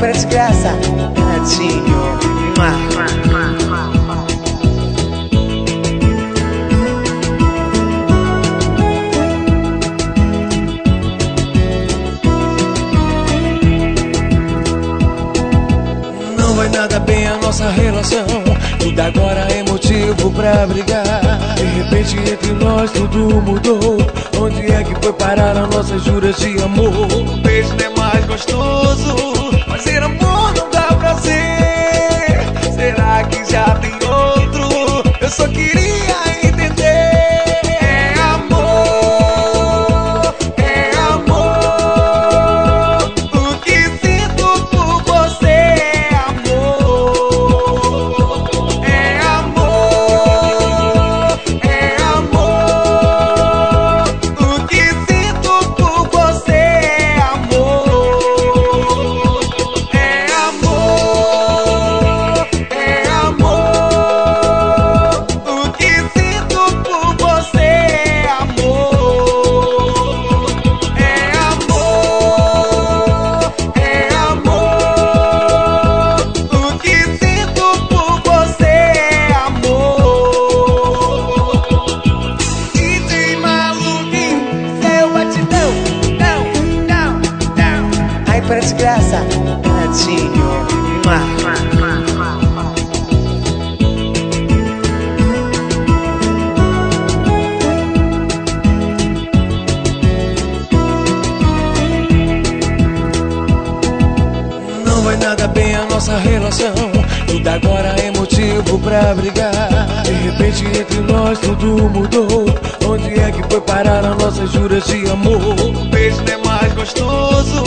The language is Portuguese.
pra desgraça, Renatinho. Não vai nada bem a nossa relação, tudo agora é motivo pra brigar. De repente entre nós tudo mudou. Onde é que foi parar as nossas juras de amor? Um beijo não é mais gostoso, fazer amor não dá prazer. Será que já tem outro? Eu só queria entender. É amor, é amor. O que sinto por você é amor. É amor, é amor. O que sinto por você é amor. É amor, é amor. O que sinto por você é amor. É amor, é amor. O que sinto por você é amor. DJ Maluquinho, seu batidão, não, não, não. Ai pra desgraça, Renatinho. Não vai nada bem a nossa relação, tudo agora é motivo pra brigar. De repente entre nós tudo mudou. Onde é que foi parar as nossas juras de amor? Um beijo não é mais gostoso,